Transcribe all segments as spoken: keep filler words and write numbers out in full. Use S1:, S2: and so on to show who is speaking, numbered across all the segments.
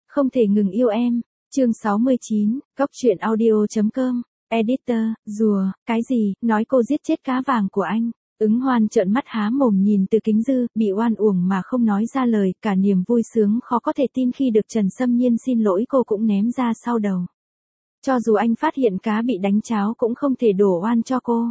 S1: Không thể ngừng yêu em. Chương sáu mươi chín, Cóc truyện audio chấm com. Editor, rùa, cái gì, nói cô giết chết cá vàng của anh. Ứng Hoan trợn mắt há mồm nhìn Từ Kính Dư, bị oan uổng mà không nói ra lời, cả niềm vui sướng khó có thể tin khi được Trần Sâm Nhiên xin lỗi cô cũng ném ra sau đầu. Cho dù anh phát hiện cá bị đánh cháo cũng không thể đổ oan cho cô.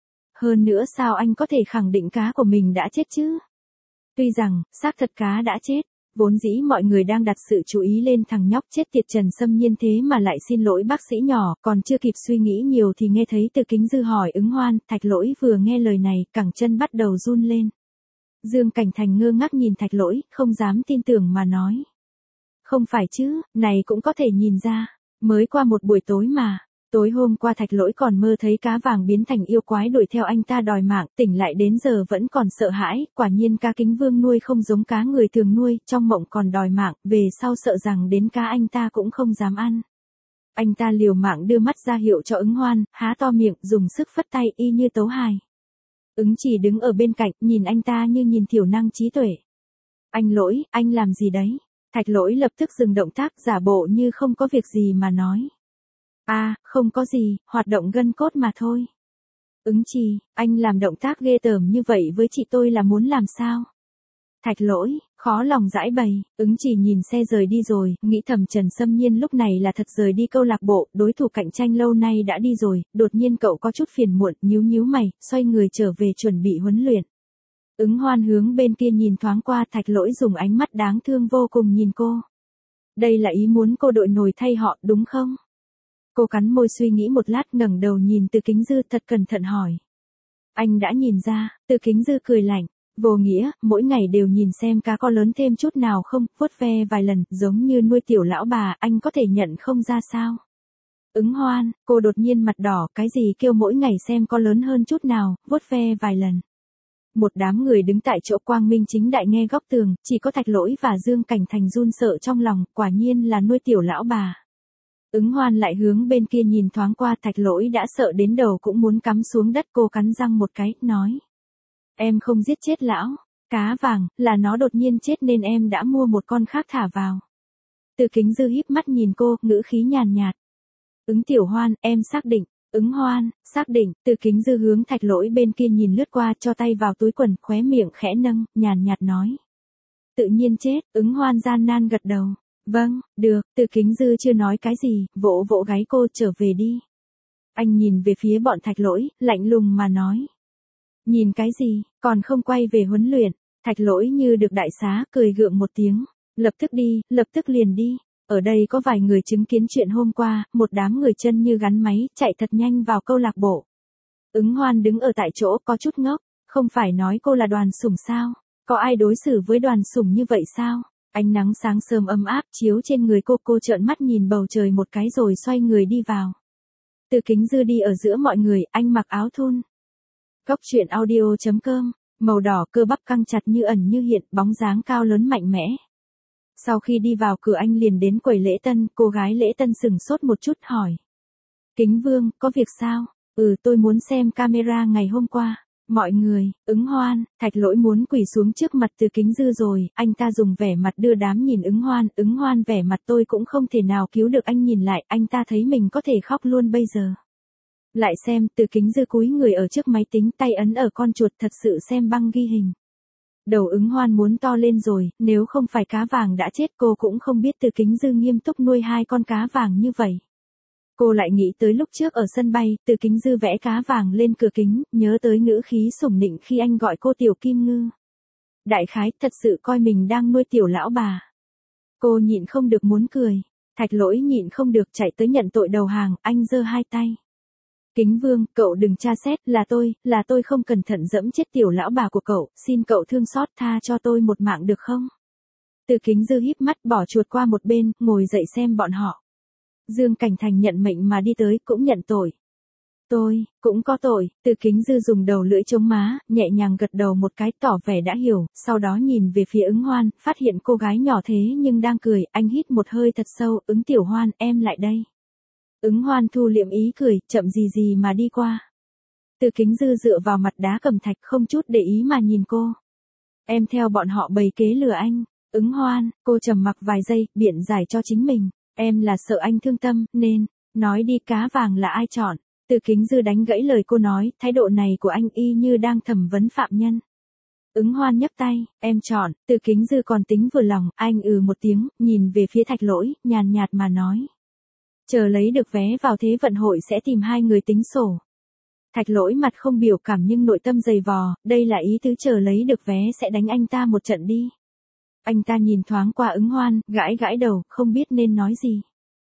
S1: Hơn nữa sao anh có thể khẳng định cá của mình đã chết chứ? Tuy rằng, xác thật cá đã chết. Vốn dĩ mọi người đang đặt sự chú ý lên thằng nhóc chết tiệt Trần Sâm Nhiên thế mà lại xin lỗi bác sĩ nhỏ, còn chưa kịp suy nghĩ nhiều thì nghe thấy Từ Kính Dư hỏi Ứng Hoan, Thạch Lỗi vừa nghe lời này, cẳng chân bắt đầu run lên. Dương Cảnh Thành ngơ ngác nhìn Thạch Lỗi, không dám tin tưởng mà nói. Không phải chứ, này cũng có thể nhìn ra, mới qua một buổi tối mà. Tối hôm qua Thạch Lỗi còn mơ thấy cá vàng biến thành yêu quái đuổi theo anh ta đòi mạng, tỉnh lại đến giờ vẫn còn sợ hãi, quả nhiên cá Kính Vương nuôi không giống cá người thường nuôi, trong mộng còn đòi mạng, về sau sợ rằng đến cá anh ta cũng không dám ăn. Anh ta liều mạng đưa mắt ra hiệu cho Ứng Hoan, há to miệng, dùng sức phất tay y như tấu hài. Ứng Chỉ đứng ở bên cạnh, nhìn anh ta như nhìn thiểu năng trí tuệ. Anh Lỗi, anh làm gì đấy? Thạch Lỗi lập tức dừng động tác, giả bộ như không có việc gì mà nói. À, không có gì, hoạt động gân cốt mà thôi. Ứng Trì, anh làm động tác ghê tởm như vậy với chị tôi là muốn làm sao? Thạch Lỗi, khó lòng giải bày, Ứng Trì nhìn xe rời đi rồi, nghĩ thầm Trần Sâm Nhiên lúc này là thật rời đi câu lạc bộ, đối thủ cạnh tranh lâu nay đã đi rồi, đột nhiên cậu có chút phiền muộn, nhíu nhíu mày, xoay người trở về chuẩn bị huấn luyện. Ứng Hoan hướng bên kia nhìn thoáng qua, Thạch Lỗi dùng ánh mắt đáng thương vô cùng nhìn cô. Đây là ý muốn cô đội nổi thay họ, đúng không? Cô cắn môi suy nghĩ một lát, ngẩng đầu nhìn Từ Kính Dư thật cẩn thận hỏi. Anh đã nhìn ra, Từ Kính Dư cười lạnh, vô nghĩa, mỗi ngày đều nhìn xem cá có lớn thêm chút nào không, vuốt ve vài lần, giống như nuôi tiểu lão bà, anh có thể nhận không ra sao? Ứng Hoan, cô đột nhiên mặt đỏ, cái gì kêu mỗi ngày xem có lớn hơn chút nào, vuốt ve vài lần. Một đám người đứng tại chỗ quang minh chính đại nghe góc tường, chỉ có Thạch Lỗi và Dương Cảnh Thành run sợ trong lòng, quả nhiên là nuôi tiểu lão bà. Ứng Hoan lại hướng bên kia nhìn thoáng qua, Thạch Lỗi đã sợ đến đầu cũng muốn cắm xuống đất, cô cắn răng một cái, nói. Em không giết chết lão, cá vàng, là nó đột nhiên chết nên em đã mua một con khác thả vào. Từ Kính Dư híp mắt nhìn cô, ngữ khí nhàn nhạt. Ứng Tiểu Hoan, em xác định. Ứng Hoan, xác định. Từ Kính Dư hướng Thạch Lỗi bên kia nhìn lướt qua, cho tay vào túi quần, khóe miệng khẽ nâng, nhàn nhạt nói. Tự nhiên chết. Ứng Hoan gian nan gật đầu. Vâng, được. Từ Kính Dư chưa nói cái gì, vỗ vỗ gáy cô, trở về đi. Anh nhìn về phía bọn Thạch Lỗi, lạnh lùng mà nói. Nhìn cái gì, còn không quay về huấn luyện. Thạch Lỗi như được đại xá, cười gượng một tiếng. Lập tức đi, lập tức liền đi. Ở đây có vài người chứng kiến chuyện hôm qua, một đám người chân như gắn máy, chạy thật nhanh vào câu lạc bộ. Ứng Hoan đứng ở tại chỗ có chút ngốc, không phải nói cô là đoàn sủng sao? Có ai đối xử với đoàn sủng như vậy sao? Ánh nắng sáng sớm ấm áp chiếu trên người cô, cô trợn mắt nhìn bầu trời một cái rồi xoay người đi vào. Từ Kính Dư đi ở giữa mọi người, anh mặc áo thun. Cóc truyện audio chấm com, màu đỏ, cơ bắp căng chặt như ẩn như hiện, bóng dáng cao lớn mạnh mẽ. Sau khi đi vào cửa anh liền đến quầy lễ tân, cô gái lễ tân sừng sốt một chút hỏi. Kính Vương, có việc sao? Ừ, tôi muốn xem camera ngày hôm qua. Mọi người, Ứng Hoan, Thạch Lỗi muốn quỳ xuống trước mặt Từ Kính Dư rồi, anh ta dùng vẻ mặt đưa đám nhìn Ứng Hoan, Ứng Hoan vẻ mặt tôi cũng không thể nào cứu được anh, nhìn lại, anh ta thấy mình có thể khóc luôn bây giờ. Lại xem, Từ Kính Dư cúi người ở trước máy tính, tay ấn ở con chuột, thật sự xem băng ghi hình. Đầu Ứng Hoan muốn to lên rồi, nếu không phải cá vàng đã chết cô cũng không biết Từ Kính Dư nghiêm túc nuôi hai con cá vàng như vậy. Cô lại nghĩ tới lúc trước ở sân bay, Từ Kính Dư vẽ cá vàng lên cửa kính, nhớ tới ngữ khí sủng nịnh khi anh gọi cô tiểu kim ngư. Đại khái, thật sự coi mình đang nuôi tiểu lão bà. Cô nhịn không được muốn cười. Thạch Lỗi nhịn không được chạy tới nhận tội đầu hàng, anh giơ hai tay. Kính Vương, cậu đừng tra xét, là tôi, là tôi không cẩn thận dẫm chết tiểu lão bà của cậu, xin cậu thương xót tha cho tôi một mạng được không? Từ Kính Dư híp mắt bỏ chuột qua một bên, ngồi dậy xem bọn họ. Dương Cảnh Thành nhận mệnh mà đi tới, cũng nhận tội. Tôi, cũng có tội. Từ Kính Dư dùng đầu lưỡi chống má, nhẹ nhàng gật đầu một cái, tỏ vẻ đã hiểu, sau đó nhìn về phía Ứng Hoan, phát hiện cô gái nhỏ thế nhưng đang cười, anh hít một hơi thật sâu, Ứng Tiểu Hoan, em lại đây. Ứng Hoan thu liệm ý cười, chậm gì gì mà đi qua. Từ Kính Dư dựa vào mặt đá cẩm thạch, không chút để ý mà nhìn cô. Em theo bọn họ bày kế lừa anh. Ứng Hoan, cô trầm mặc vài giây, biện giải cho chính mình. Em là sợ anh thương tâm, nên, nói đi cá vàng là ai chọn. Từ Kính Dư đánh gãy lời cô nói, thái độ này của anh y như đang thẩm vấn phạm nhân. Ứng Hoan nhấc tay, em chọn, Từ Kính Dư còn tính vừa lòng, anh ừ một tiếng, nhìn về phía Thạch Lỗi, nhàn nhạt mà nói. Chờ lấy được vé vào Thế vận hội sẽ tìm hai người tính sổ. Thạch Lỗi mặt không biểu cảm nhưng nội tâm dày vò, đây là ý tứ chờ lấy được vé sẽ đánh anh ta một trận đi. Anh ta nhìn thoáng qua Ứng Hoan, gãi gãi đầu, không biết nên nói gì.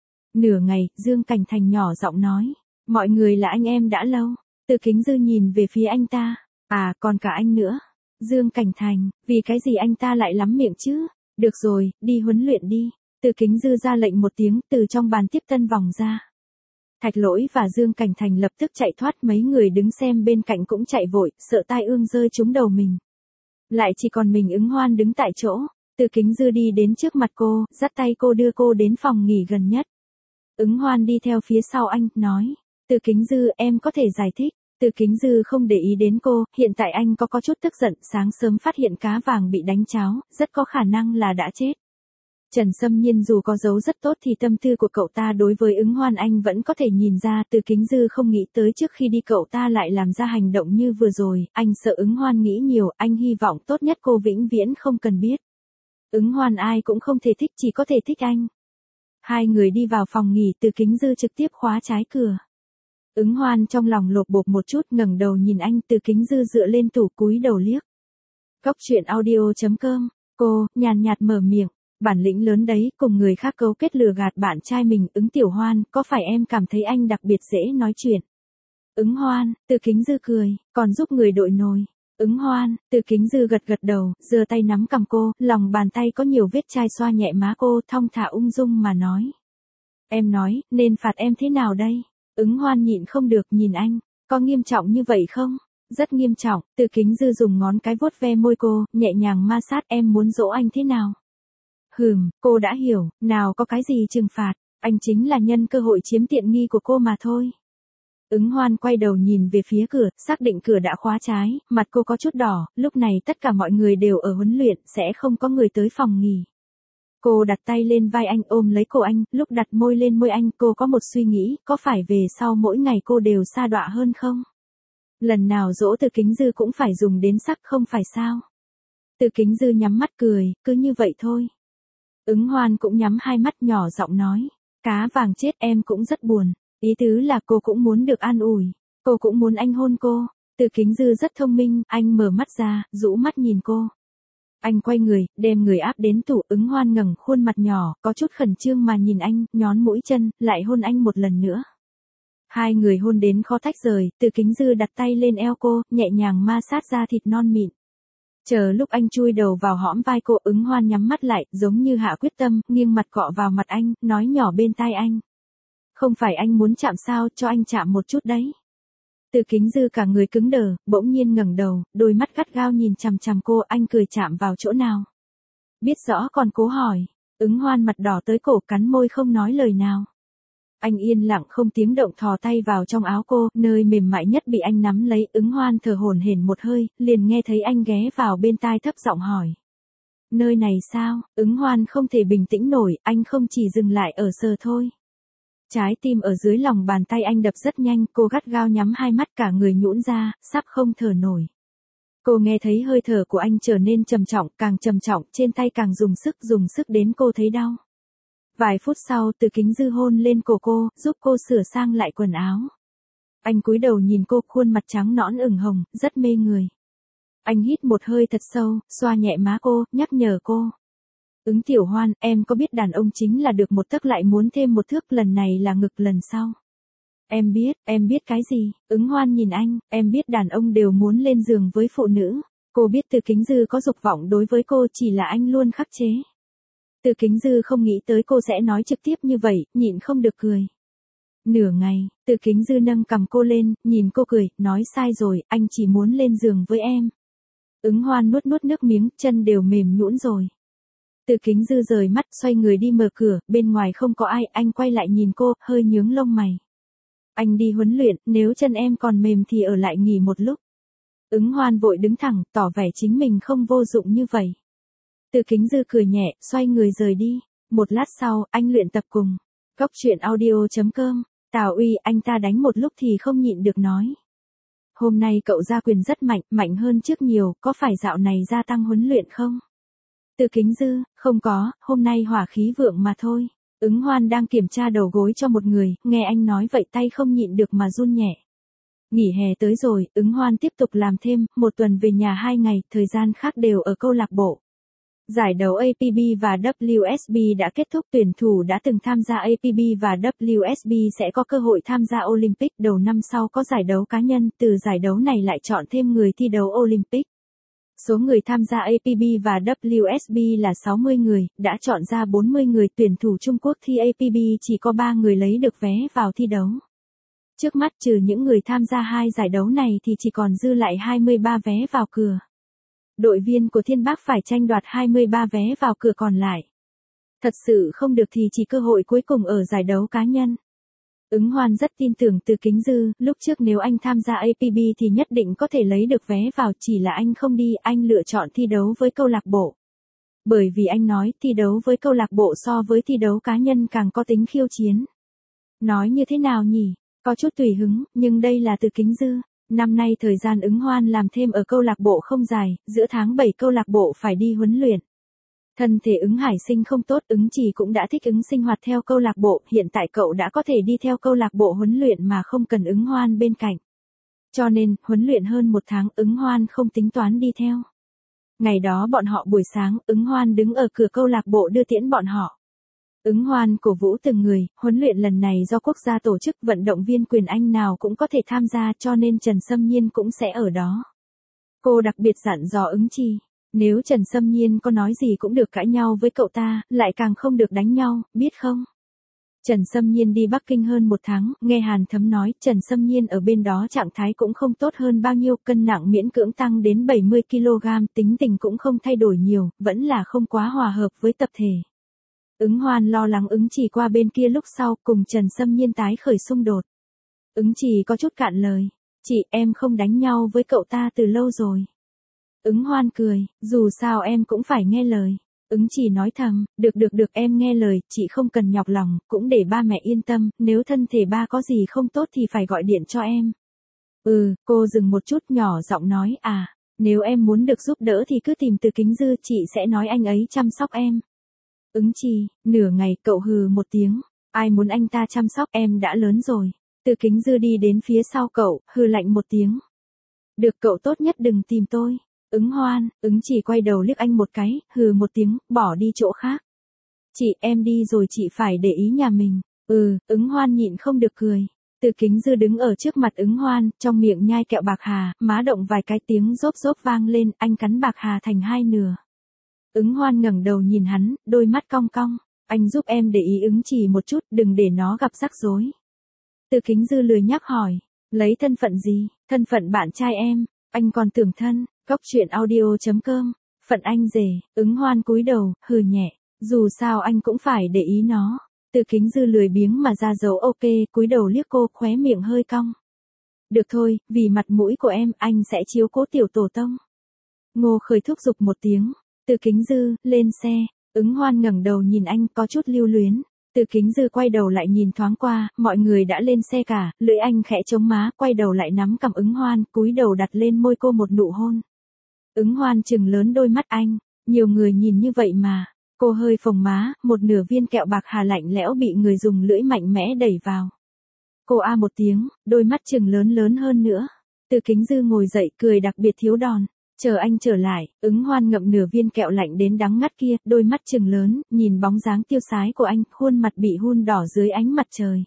S1: Nửa ngày, Dương Cảnh Thành nhỏ giọng nói, mọi người là anh em đã lâu. Từ Kính Dư nhìn về phía anh ta, à còn cả anh nữa. Dương Cảnh Thành, vì cái gì anh ta lại lắm miệng chứ? Được rồi, đi huấn luyện đi. Từ Kính Dư ra lệnh một tiếng, từ trong bàn tiếp tân vòng ra. Thạch Lỗi và Dương Cảnh Thành lập tức chạy thoát, mấy người đứng xem bên cạnh cũng chạy vội, sợ tai ương rơi trúng đầu mình. Lại chỉ còn mình Ứng Hoan đứng tại chỗ. Từ Kính Dư đi đến trước mặt cô, dắt tay cô đưa cô đến phòng nghỉ gần nhất. Ứng Hoan đi theo phía sau anh, nói. Từ Kính Dư, em có thể giải thích. Từ Kính Dư không để ý đến cô, hiện tại anh có có chút tức giận, sáng sớm phát hiện cá vàng bị đánh cháo, rất có khả năng là đã chết. Trần Sâm Nhiên dù có dấu rất tốt thì tâm tư của cậu ta đối với Ứng Hoan anh vẫn có thể nhìn ra. Từ Kính Dư không nghĩ tới trước khi đi cậu ta lại làm ra hành động như vừa rồi, anh sợ Ứng Hoan nghĩ nhiều, anh hy vọng tốt nhất cô vĩnh viễn không cần biết. Ứng Hoan ai cũng không thể thích, chỉ có thể thích anh. Hai người đi vào phòng nghỉ, Từ Kính Dư trực tiếp khóa trái cửa. Ứng Hoan trong lòng lột bột một chút, ngẩng đầu nhìn anh. Từ Kính Dư dựa lên tủ cúi đầu liếc. Góc truyện audio chấm com, cô, nhàn nhạt mở miệng. Bản lĩnh lớn đấy, cùng người khác cấu kết lừa gạt bạn trai mình. Ứng Tiểu Hoan, có phải em cảm thấy anh đặc biệt dễ nói chuyện? Ứng Hoan, Từ Kính Dư cười, còn giúp người đội nồi. Ứng Hoan, Từ Kính Dư gật gật đầu, giơ tay nắm cằm cô, lòng bàn tay có nhiều vết chai xoa nhẹ má cô, thong thả ung dung mà nói. Em nói, nên phạt em thế nào đây? Ứng Hoan nhịn không được nhìn anh, có nghiêm trọng như vậy không? Rất nghiêm trọng. Từ Kính Dư dùng ngón cái vuốt ve môi cô, nhẹ nhàng ma sát. Em muốn dỗ anh thế nào? Hừm, cô đã hiểu, nào có cái gì trừng phạt, anh chính là nhân cơ hội chiếm tiện nghi của cô mà thôi. Ứng Hoan quay đầu nhìn về phía cửa, xác định cửa đã khóa trái, mặt cô có chút đỏ, lúc này tất cả mọi người đều ở huấn luyện, sẽ không có người tới phòng nghỉ. Cô đặt tay lên vai anh, ôm lấy cổ anh, lúc đặt môi lên môi anh, cô có một suy nghĩ, có phải về sau mỗi ngày cô đều sa đọa hơn không? Lần nào dỗ Từ Kính Dư cũng phải dùng đến sắc không phải sao? Từ Kính Dư nhắm mắt cười, cứ như vậy thôi. Ứng Hoan cũng nhắm hai mắt nhỏ giọng nói, cá vàng chết em cũng rất buồn, ý tứ là cô cũng muốn được an ủi, cô cũng muốn anh hôn cô. Từ Kính Dư rất thông minh, anh mở mắt ra, rũ mắt nhìn cô. Anh quay người, đem người áp đến tủ. Ứng Hoan ngẩng khuôn mặt nhỏ, có chút khẩn trương mà nhìn anh, nhón mũi chân, lại hôn anh một lần nữa. Hai người hôn đến khó tách rời, Từ Kính Dư đặt tay lên eo cô, nhẹ nhàng ma sát da thịt non mịn. Chờ lúc anh chui đầu vào hõm vai cô, Ứng Hoan nhắm mắt lại, giống như hạ quyết tâm, nghiêng mặt cọ vào mặt anh, nói nhỏ bên tai anh. Không phải anh muốn chạm sao, cho anh chạm một chút đấy. Từ Kính Dư cả người cứng đờ, bỗng nhiên ngẩng đầu, đôi mắt gắt gao nhìn chằm chằm cô. Anh cười, chạm vào chỗ nào? Biết rõ còn cố hỏi. Ứng Hoan mặt đỏ tới cổ, cắn môi không nói lời nào. Anh yên lặng không tiếng động thò tay vào trong áo cô, nơi mềm mại nhất bị anh nắm lấy. Ứng Hoan thở hổn hển một hơi, liền nghe thấy anh ghé vào bên tai thấp giọng hỏi. Nơi này sao? Ứng Hoan không thể bình tĩnh nổi, anh không chỉ dừng lại ở sờ thôi. Trái tim ở dưới lòng bàn tay anh đập rất nhanh, cô gắt gao nhắm hai mắt, cả người nhũn ra, sắp không thở nổi. Cô nghe thấy hơi thở của anh trở nên trầm trọng, càng trầm trọng, trên tay càng dùng sức, dùng sức đến cô thấy đau. Vài phút sau, Từ Kính Dư hôn lên cổ cô, giúp cô sửa sang lại quần áo. Anh cúi đầu nhìn cô, khuôn mặt trắng nõn ửng hồng, rất mê người. Anh hít một hơi thật sâu, xoa nhẹ má cô, nhắc nhở cô. Ứng Tiểu Hoan, em có biết đàn ông chính là được một tấc lại muốn thêm một thước, lần này là ngực, lần sau. Em biết, em biết cái gì? Ứng Hoan nhìn anh, em biết đàn ông đều muốn lên giường với phụ nữ. Cô biết Từ Kính Dư có dục vọng đối với cô, chỉ là anh luôn khắc chế. Từ Kính Dư không nghĩ tới cô sẽ nói trực tiếp như vậy, nhịn không được cười. Nửa ngày, Từ Kính Dư nâng cằm cô lên, nhìn cô cười, nói sai rồi, anh chỉ muốn lên giường với em. Ứng Hoan nuốt nuốt nước miếng, chân đều mềm nhũn rồi. Từ Kính Dư rời mắt, xoay người đi mở cửa, bên ngoài không có ai, anh quay lại nhìn cô, hơi nhướng lông mày. Anh đi huấn luyện, nếu chân em còn mềm thì ở lại nghỉ một lúc. Ứng Hoan vội đứng thẳng, tỏ vẻ chính mình không vô dụng như vậy. Từ Kính Dư cười nhẹ, xoay người rời đi. Một lát sau, anh luyện tập cùng. Cốc truyện audio.com, Tào Uy, anh ta đánh một lúc thì không nhịn được nói. Hôm nay cậu ra quyền rất mạnh, mạnh hơn trước nhiều, có phải dạo này gia tăng huấn luyện không? Từ Kính Dư, không có, hôm nay hỏa khí vượng mà thôi. Ứng Hoan đang kiểm tra đầu gối cho một người, nghe anh nói vậy tay không nhịn được mà run nhẹ. Nghỉ hè tới rồi, Ứng Hoan tiếp tục làm thêm, một tuần về nhà hai ngày, thời gian khác đều ở câu lạc bộ. Giải đấu a pê bê và W S B đã kết thúc, tuyển thủ đã từng tham gia a pê bê và W S B sẽ có cơ hội tham gia Olympic, đầu năm sau có giải đấu cá nhân, từ giải đấu này lại chọn thêm người thi đấu Olympic. Số người tham gia a pê bê và W S B là sáu mươi người, đã chọn ra bốn mươi người, tuyển thủ Trung Quốc thi a pê bê chỉ có ba người lấy được vé vào thi đấu. Trước mắt trừ những người tham gia hai giải đấu này thì chỉ còn dư lại hai mươi ba vé vào cửa. Đội viên của Thiên Bác phải tranh đoạt hai mươi ba vé vào cửa còn lại. Thật sự không được thì chỉ cơ hội cuối cùng ở giải đấu cá nhân. Ứng Hoan rất tin tưởng Từ Kính Dư, lúc trước nếu anh tham gia a pê bê thì nhất định có thể lấy được vé vào, chỉ là anh không đi, anh lựa chọn thi đấu với câu lạc bộ. Bởi vì anh nói thi đấu với câu lạc bộ so với thi đấu cá nhân càng có tính khiêu chiến. Nói như thế nào nhỉ? Có chút tùy hứng, nhưng đây là Từ Kính Dư. Năm nay thời gian Ứng Hoan làm thêm ở câu lạc bộ không dài, giữa tháng bảy câu lạc bộ phải đi huấn luyện. Thân thể Ứng Hải Sinh không tốt, Ứng Trì cũng đã thích ứng sinh hoạt theo câu lạc bộ, hiện tại cậu đã có thể đi theo câu lạc bộ huấn luyện mà không cần Ứng Hoan bên cạnh. Cho nên, huấn luyện hơn một tháng, Ứng Hoan không tính toán đi theo. Ngày đó bọn họ buổi sáng, Ứng Hoan đứng ở cửa câu lạc bộ đưa tiễn bọn họ. Ứng Hoan cổ vũ từng người, huấn luyện lần này do quốc gia tổ chức, vận động viên quyền Anh nào cũng có thể tham gia, cho nên Trần Sâm Nhiên cũng sẽ ở đó. Cô đặc biệt dặn dò Ứng Trì, nếu Trần Sâm Nhiên có nói gì cũng được cãi nhau với cậu ta, lại càng không được đánh nhau, biết không? Trần Sâm Nhiên đi Bắc Kinh hơn một tháng, nghe Hàn Thấm nói, Trần Sâm Nhiên ở bên đó trạng thái cũng không tốt hơn bao nhiêu, cân nặng miễn cưỡng tăng đến bảy mươi ki lô gam, tính tình cũng không thay đổi nhiều, vẫn là không quá hòa hợp với tập thể. Ứng Hoan lo lắng Ứng Trì qua bên kia lúc sau, cùng Trần Sâm Nhiên tái khởi xung đột. Ứng Trì có chút cạn lời, chị em không đánh nhau với cậu ta từ lâu rồi. Ứng Hoan cười, dù sao em cũng phải nghe lời. Ứng Trì nói thầm, được được được em nghe lời, chị không cần nhọc lòng, cũng để ba mẹ yên tâm, nếu thân thể ba có gì không tốt thì phải gọi điện cho em. Ừ, cô dừng một chút nhỏ giọng nói, à, nếu em muốn được giúp đỡ thì cứ tìm Từ Kính Dư, chị sẽ nói anh ấy chăm sóc em. Ứng Trì, nửa ngày cậu hừ một tiếng, ai muốn anh ta chăm sóc, em đã lớn rồi. Từ Kính Dư đi đến phía sau cậu, hừ lạnh một tiếng. Được, cậu tốt nhất đừng tìm tôi. Ứng Hoan, Ứng Trì quay đầu liếc anh một cái, hừ một tiếng, bỏ đi chỗ khác. Chị, em đi rồi chị phải để ý nhà mình. Ừ, Ứng Hoan nhịn không được cười. Từ Kính Dư đứng ở trước mặt Ứng Hoan, trong miệng nhai kẹo bạc hà, má động vài cái, tiếng rốp rốp vang lên, anh cắn bạc hà thành hai nửa. Ứng Hoan ngẩng đầu nhìn hắn, đôi mắt cong cong, anh giúp em để ý Ứng Trì một chút, đừng để nó gặp rắc rối. Từ Kính Dư lười nhắc hỏi, lấy thân phận gì? Thân phận bạn trai em, anh còn tưởng thân. Cốc truyện audio.com, phận anh rể. Ứng Hoan cúi đầu, hừ nhẹ, dù sao anh cũng phải để ý nó. Từ Kính Dư lười biếng mà ra dấu ok, cúi đầu liếc cô, khóe miệng hơi cong. Được thôi, vì mặt mũi của em, anh sẽ chiếu cố tiểu tổ tông. Ngô Khởi thúc giục một tiếng. Từ Kính Dư, lên xe. Ứng Hoan ngẩng đầu nhìn anh, có chút lưu luyến. Từ Kính Dư quay đầu lại nhìn thoáng qua, mọi người đã lên xe cả, lưỡi anh khẽ chống má, quay đầu lại nắm cầm Ứng Hoan, cúi đầu đặt lên môi cô một nụ hôn. Ứng Hoan trừng lớn đôi mắt anh, nhiều người nhìn như vậy mà. Cô hơi phồng má, một nửa viên kẹo bạc hà lạnh lẽo bị người dùng lưỡi mạnh mẽ đẩy vào. Cô a một tiếng, đôi mắt trừng lớn lớn hơn nữa. Từ Kính Dư ngồi dậy, cười đặc biệt thiếu đòn. Chờ anh trở lại, Ứng Hoan ngậm nửa viên kẹo lạnh đến đắng ngắt kia, đôi mắt trừng lớn, nhìn bóng dáng tiêu sái của anh, khuôn mặt bị hun đỏ dưới ánh mặt trời.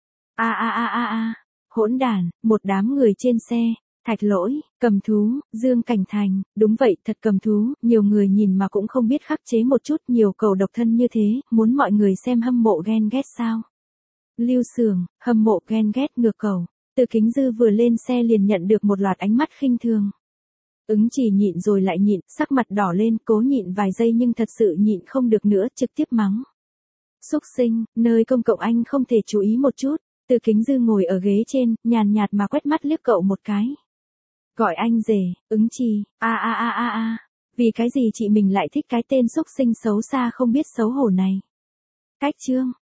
S1: A a a a a, hỗn đản, một đám người trên xe. Thạch Lỗi, Cầm Thú, Dương Cảnh Thành, đúng vậy, thật cầm thú, nhiều người nhìn mà cũng không biết khắc chế một chút, nhiều cầu độc thân như thế, muốn mọi người xem hâm mộ ghen ghét sao. Lưu Sường, hâm mộ ghen ghét ngược cầu. Từ Kính Dư vừa lên xe liền nhận được một loạt ánh mắt khinh thường. Ứng Trì nhịn rồi lại nhịn, sắc mặt đỏ lên, cố nhịn vài giây nhưng thật sự nhịn không được nữa, trực tiếp mắng. Xúc sinh, nơi công cộng anh không thể chú ý một chút. Từ Kính Dư ngồi ở ghế trên, nhàn nhạt mà quét mắt liếc cậu một cái. Gọi anh rể, Ứng Trì, a a a a a. Vì cái gì chị mình lại thích cái tên xúc sinh xấu xa không biết xấu hổ này? Cách chương